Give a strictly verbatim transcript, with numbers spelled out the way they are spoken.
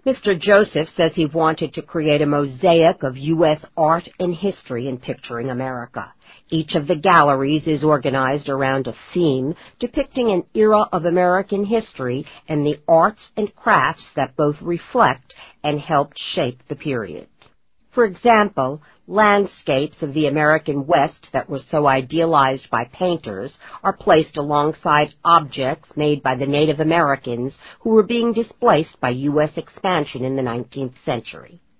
Mister Joseph says he wanted to create a mosaic of U S art and history in picturing America. Each of the galleries is organized around a theme depicting an era of American history and the arts and crafts that both reflect and helped shape the period. For example, landscapes of the American West that were so idealized by painters are placed alongside objects made by the Native Americans who were being displaced by U S expansion in the nineteenth century.